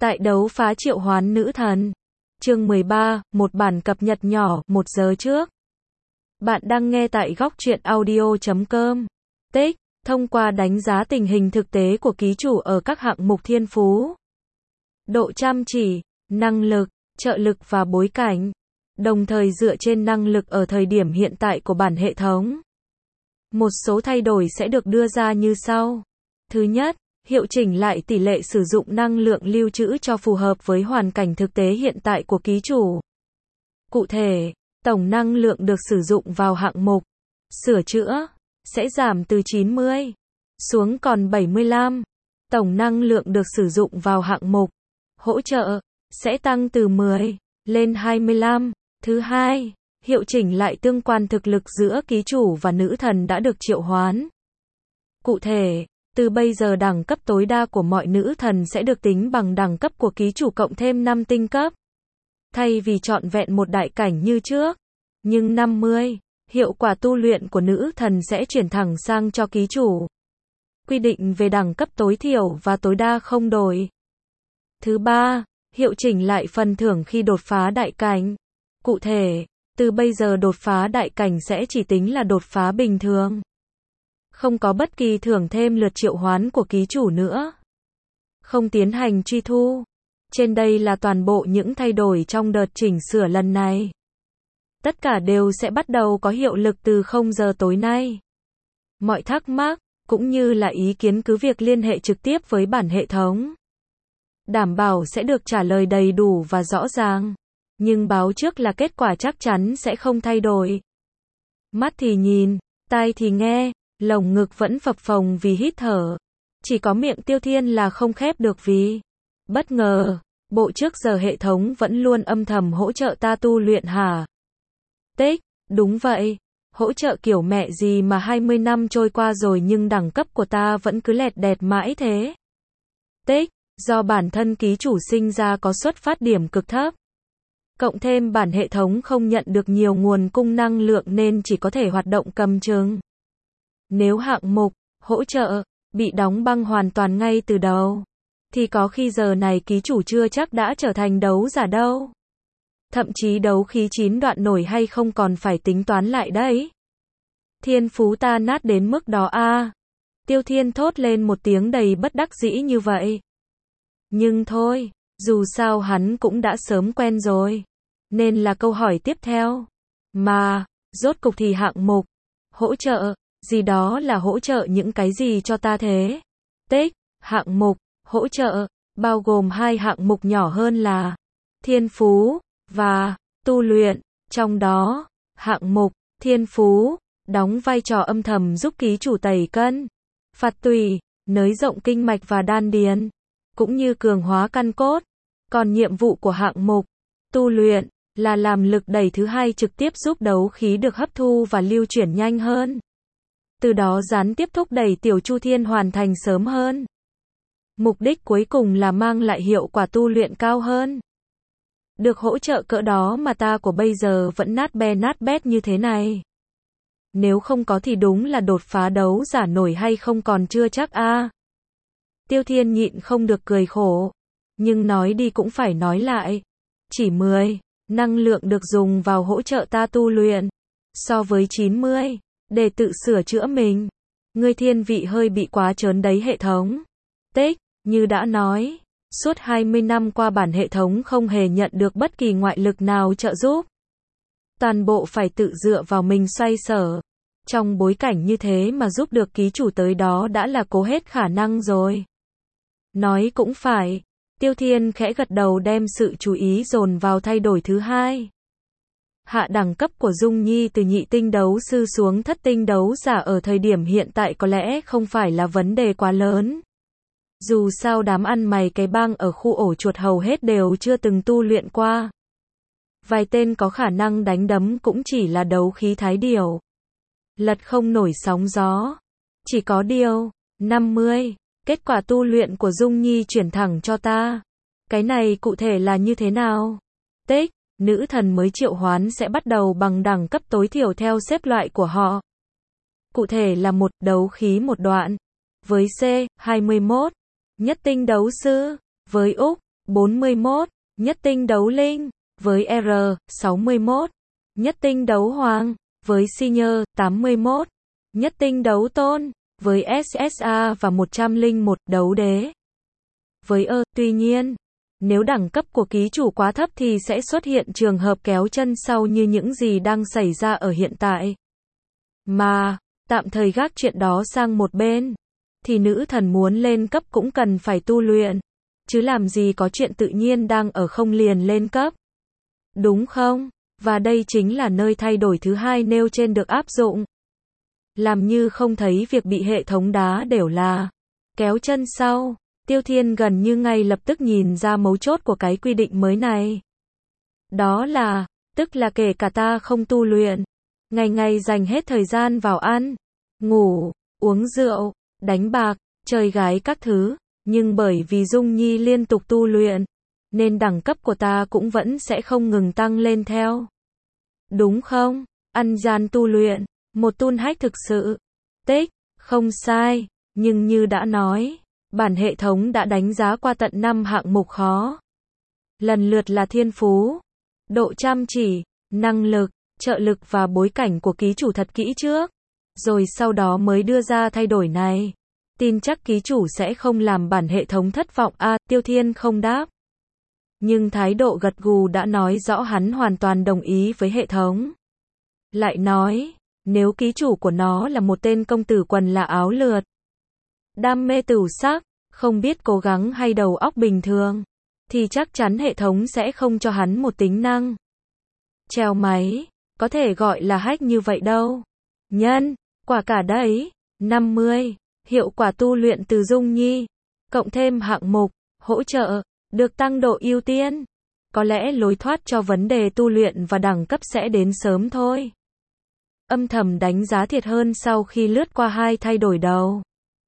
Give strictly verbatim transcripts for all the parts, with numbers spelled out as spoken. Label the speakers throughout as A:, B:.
A: Tại đấu phá triệu hoán nữ thần. Chương mười ba, một bản cập nhật nhỏ, một giờ trước. Bạn đang nghe tại góc truyện audio chấm com. Tích, thông qua đánh giá tình hình thực tế của ký chủ ở các hạng mục thiên phú, độ chăm chỉ, năng lực, trợ lực và bối cảnh. Đồng thời dựa trên năng lực ở thời điểm hiện tại của bản hệ thống, một số thay đổi sẽ được đưa ra như sau. Thứ nhất, hiệu chỉnh lại tỷ lệ sử dụng năng lượng lưu trữ cho phù hợp với hoàn cảnh thực tế hiện tại của ký chủ. Cụ thể, tổng năng lượng được sử dụng vào hạng mục sửa chữa sẽ giảm từ chín mươi xuống còn bảy mươi lăm. Tổng năng lượng được sử dụng vào hạng mục hỗ trợ sẽ tăng từ mười lên hai mươi lăm. Thứ hai, hiệu chỉnh lại tương quan thực lực giữa ký chủ và nữ thần đã được triệu hoán. Cụ thể, từ bây giờ đẳng cấp tối đa của mọi nữ thần sẽ được tính bằng đẳng cấp của ký chủ cộng thêm năm tinh cấp. Thay vì trọn vẹn một đại cảnh như trước, nhưng năm mươi, hiệu quả tu luyện của nữ thần sẽ chuyển thẳng sang cho ký chủ. Quy định về đẳng cấp tối thiểu và tối đa không đổi. Thứ ba, hiệu chỉnh lại phần thưởng khi đột phá đại cảnh. Cụ thể, từ bây giờ đột phá đại cảnh sẽ chỉ tính là đột phá bình thường. Không có bất kỳ thưởng thêm lượt triệu hoán của ký chủ nữa. Không tiến hành truy thu. Trên đây là toàn bộ những thay đổi trong đợt chỉnh sửa lần này. Tất cả đều sẽ bắt đầu có hiệu lực từ không giờ tối nay. Mọi thắc mắc, cũng như là ý kiến cứ việc liên hệ trực tiếp với bản hệ thống. Đảm bảo sẽ được trả lời đầy đủ và rõ ràng. Nhưng báo trước là kết quả chắc chắn sẽ không thay đổi. Mắt thì nhìn, tai thì nghe, lồng ngực vẫn phập phồng vì hít thở. Chỉ có miệng Tiêu Thiên là không khép được vì bất ngờ. Bộ trước giờ hệ thống vẫn luôn âm thầm hỗ trợ ta tu luyện hả? Tích, đúng vậy. Hỗ trợ kiểu mẹ gì mà hai mươi năm trôi qua rồi nhưng đẳng cấp của ta vẫn cứ lẹt đẹt mãi thế. Tích, do bản thân ký chủ sinh ra có xuất phát điểm cực thấp. Cộng thêm bản hệ thống không nhận được nhiều nguồn cung năng lượng nên chỉ có thể hoạt động cầm chừng. Nếu hạng mục, hỗ trợ, bị đóng băng hoàn toàn ngay từ đầu, thì có khi giờ này ký chủ chưa chắc đã trở thành đấu giả đâu. Thậm chí đấu khí chín đoạn nổi hay không còn phải tính toán lại đấy. Thiên phú ta nát đến mức đó a à. Tiêu Thiên thốt lên một tiếng đầy bất đắc dĩ như vậy. Nhưng thôi, dù sao hắn cũng đã sớm quen rồi. Nên là câu hỏi tiếp theo. Mà, rốt cục thì hạng mục, hỗ trợ, gì đó là hỗ trợ những cái gì cho ta thế? Tích, hạng mục, hỗ trợ, bao gồm hai hạng mục nhỏ hơn là thiên phú và tu luyện. Trong đó, hạng mục thiên phú đóng vai trò âm thầm giúp ký chủ tẩy cân, phạt tùy, nới rộng kinh mạch và đan điền, cũng như cường hóa căn cốt. Còn nhiệm vụ của hạng mục tu luyện là làm lực đẩy thứ hai trực tiếp giúp đấu khí được hấp thu và lưu chuyển nhanh hơn. Từ đó gián tiếp thúc đẩy tiểu chu thiên hoàn thành sớm hơn. Mục đích cuối cùng là mang lại hiệu quả tu luyện cao hơn. Được hỗ trợ cỡ đó mà ta của bây giờ vẫn nát be nát bét như thế này. Nếu không có thì đúng là đột phá đấu giả nổi hay không còn chưa chắc a à. Tiêu Thiên nhịn không được cười khổ. Nhưng nói đi cũng phải nói lại. Chỉ mười, năng lượng được dùng vào hỗ trợ ta tu luyện. So với chín mươi, để tự sửa chữa mình. Ngươi thiên vị hơi bị quá trớn đấy hệ thống. Tích, như đã nói, suốt hai mươi năm qua bản hệ thống không hề nhận được bất kỳ ngoại lực nào trợ giúp. Toàn bộ phải tự dựa vào mình xoay sở. Trong bối cảnh như thế mà giúp được ký chủ tới đó đã là cố hết khả năng rồi. Nói cũng phải. Tiêu Thiên khẽ gật đầu đem sự chú ý dồn vào thay đổi thứ hai. Hạ đẳng cấp của Dung Nhi từ nhị tinh đấu sư xuống thất tinh đấu giả ở thời điểm hiện tại có lẽ không phải là vấn đề quá lớn. Dù sao đám ăn mày cái bang ở khu ổ chuột hầu hết đều chưa từng tu luyện qua. Vài tên có khả năng đánh đấm cũng chỉ là đấu khí thái điều. Lật không nổi sóng gió. Chỉ có điều, năm mươi, kết quả tu luyện của Dung Nhi chuyển thẳng cho ta. Cái này cụ thể là như thế nào? Tích, nữ thần mới triệu hoán sẽ bắt đầu bằng đẳng cấp tối thiểu theo xếp loại của họ. Cụ thể là một đấu khí một đoạn. Với C, hai mươi mốt, nhất tinh đấu sư. Với Úc, bốn mươi mốt, nhất tinh đấu linh, với R, sáu mươi mốt, nhất tinh đấu hoàng, với Senior, tám mươi mốt, nhất tinh đấu tôn, với S S A và một trăm lẻ một, đấu đế. Với ơ, tuy nhiên, nếu đẳng cấp của ký chủ quá thấp thì sẽ xuất hiện trường hợp kéo chân sau như những gì đang xảy ra ở hiện tại. Mà, tạm thời gác chuyện đó sang một bên, thì nữ thần muốn lên cấp cũng cần phải tu luyện, chứ làm gì có chuyện tự nhiên đang ở không liền lên cấp. Đúng không? Và đây chính là nơi thay đổi thứ hai nêu trên được áp dụng. Làm như không thấy việc bị hệ thống đá đều là kéo chân sau. Tiêu Thiên gần như ngay lập tức nhìn ra mấu chốt của cái quy định mới này. Đó là, tức là kể cả ta không tu luyện, ngày ngày dành hết thời gian vào ăn, ngủ, uống rượu, đánh bạc, chơi gái các thứ, nhưng bởi vì Dung Nhi liên tục tu luyện, nên đẳng cấp của ta cũng vẫn sẽ không ngừng tăng lên theo. Đúng không? Ăn gian tu luyện, một tun hách thực sự. Tích, không sai, nhưng như đã nói, bản hệ thống đã đánh giá qua tận năm hạng mục khó. Lần lượt là thiên phú, độ chăm chỉ, năng lực, trợ lực và bối cảnh của ký chủ thật kỹ trước. Rồi sau đó mới đưa ra thay đổi này. Tin chắc ký chủ sẽ không làm bản hệ thống thất vọng a. À, Tiêu Thiên không đáp. Nhưng thái độ gật gù đã nói rõ hắn hoàn toàn đồng ý với hệ thống. Lại nói, nếu ký chủ của nó là một tên công tử quần là áo lượt, đam mê tửu sắc, không biết cố gắng hay đầu óc bình thường, thì chắc chắn hệ thống sẽ không cho hắn một tính năng treo máy, có thể gọi là hack như vậy đâu. Nhân, quả cả đấy, năm mươi, hiệu quả tu luyện từ Dung Nhi, cộng thêm hạng mục, hỗ trợ, được tăng độ ưu tiên. Có lẽ lối thoát cho vấn đề tu luyện và đẳng cấp sẽ đến sớm thôi. Âm thầm đánh giá thiệt hơn sau khi lướt qua hai thay đổi đầu.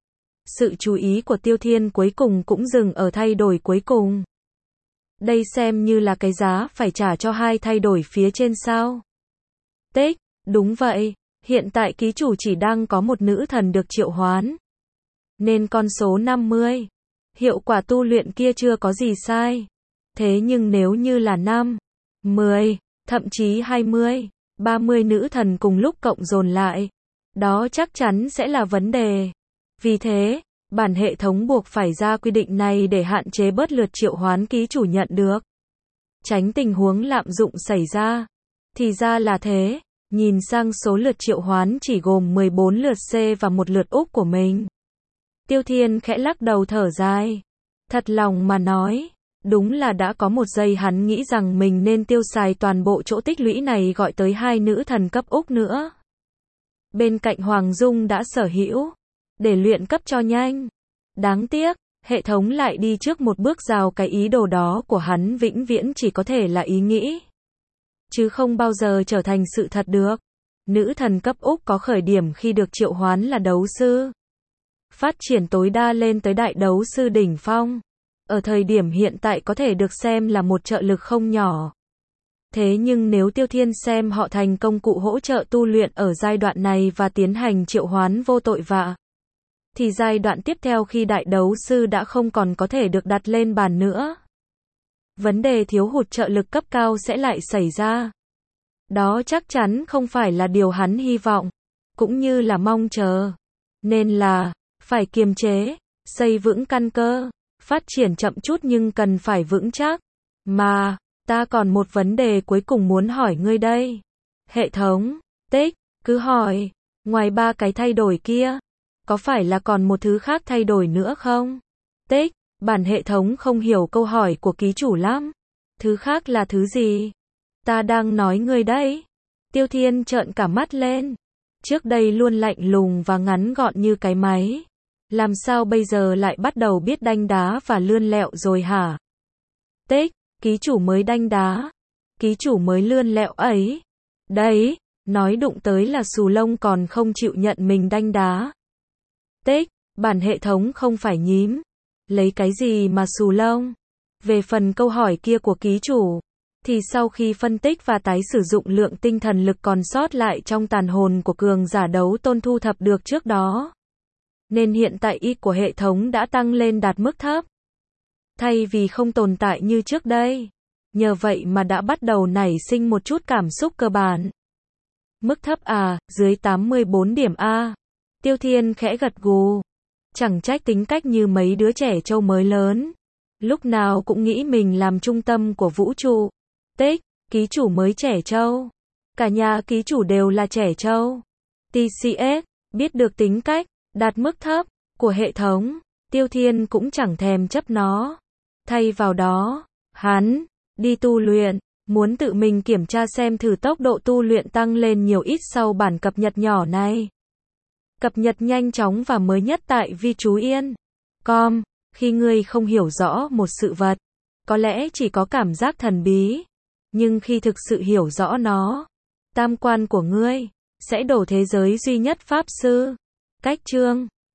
A: Sự chú ý của Tiêu Thiên cuối cùng cũng dừng ở thay đổi cuối cùng. Đây xem như là cái giá phải trả cho hai thay đổi phía trên sao. Tích, đúng vậy, hiện tại ký chủ chỉ đang có một nữ thần được triệu hoán. Nên con số năm mươi, hiệu quả tu luyện kia chưa có gì sai. Thế nhưng nếu như là năm, mười, thậm chí hai mươi, ba mươi nữ thần cùng lúc cộng dồn lại, đó chắc chắn sẽ là vấn đề. Vì thế, bản hệ thống buộc phải ra quy định này để hạn chế bớt lượt triệu hoán ký chủ nhận được. Tránh tình huống lạm dụng xảy ra. Thì ra là thế, nhìn sang số lượt triệu hoán chỉ gồm mười bốn lượt C và một lượt Úc của mình. Tiêu Thiên khẽ lắc đầu thở dài. Thật lòng mà nói, đúng là đã có một giây hắn nghĩ rằng mình nên tiêu xài toàn bộ chỗ tích lũy này gọi tới hai nữ thần cấp Úc nữa. Bên cạnh Hoàng Dung đã sở hữu, để luyện cấp cho nhanh. Đáng tiếc, hệ thống lại đi trước một bước rào cái ý đồ đó của hắn vĩnh viễn chỉ có thể là ý nghĩ, chứ không bao giờ trở thành sự thật được. Nữ thần cấp Úc có khởi điểm khi được triệu hoán là đấu sư. Phát triển tối đa lên tới đại đấu sư đỉnh phong. Ở thời điểm hiện tại có thể được xem là một trợ lực không nhỏ. Thế nhưng nếu Tiêu Thiên xem họ thành công cụ hỗ trợ tu luyện ở giai đoạn này và tiến hành triệu hoán vô tội vạ, thì giai đoạn tiếp theo khi đại đấu sư đã không còn có thể được đặt lên bàn nữa. Vấn đề thiếu hụt trợ lực cấp cao sẽ lại xảy ra. Đó chắc chắn không phải là điều hắn hy vọng, cũng như là mong chờ. Nên là, phải kiềm chế, xây vững căn cơ, phát triển chậm chút nhưng cần phải vững chắc. Mà, ta còn một vấn đề cuối cùng muốn hỏi ngươi đây. Hệ thống, tích, cứ hỏi, ngoài ba cái thay đổi kia, có phải là còn một thứ khác thay đổi nữa không? Tích, bản hệ thống không hiểu câu hỏi của ký chủ lắm. Thứ khác là thứ gì? Ta đang nói ngươi đấy. Tiêu Thiên trợn cả mắt lên. Trước đây luôn lạnh lùng và ngắn gọn như cái máy. Làm sao bây giờ lại bắt đầu biết đanh đá và lươn lẹo rồi hả? Tích, ký chủ mới đanh đá. Ký chủ mới lươn lẹo ấy. Đấy, nói đụng tới là xù lông còn không chịu nhận mình đanh đá. Tích, bản hệ thống không phải nhím. Lấy cái gì mà xù lông? Về phần câu hỏi kia của ký chủ, thì sau khi phân tích và tái sử dụng lượng tinh thần lực còn sót lại trong tàn hồn của cường giả đấu tôn thu thập được trước đó, nên hiện tại i của hệ thống đã tăng lên đạt mức thấp. thay vì không tồn tại như trước đây. Nhờ vậy mà đã bắt đầu nảy sinh một chút cảm xúc cơ bản. Mức thấp à, dưới tám mươi bốn điểm A. Tiêu Thiên khẽ gật gù. Chẳng trách tính cách như mấy đứa trẻ trâu mới lớn. Lúc nào cũng nghĩ mình làm trung tâm của vũ trụ. Tích, ký chủ mới trẻ trâu. Cả nhà ký chủ đều là trẻ trâu. tê xê ét, biết được tính cách, đạt mức thấp, của hệ thống. Tiêu Thiên cũng chẳng thèm chấp nó. Thay vào đó, hắn, đi tu luyện. Muốn tự mình kiểm tra xem thử tốc độ tu luyện tăng lên nhiều ít sau bản cập nhật nhỏ này. Cập nhật nhanh chóng và mới nhất tại vi trú yên chấm com. Khi ngươi không hiểu rõ một sự vật, có lẽ chỉ có cảm giác thần bí. Nhưng khi thực sự hiểu rõ nó, tam quan của ngươi sẽ đổ thế giới duy nhất pháp sư. Cách chương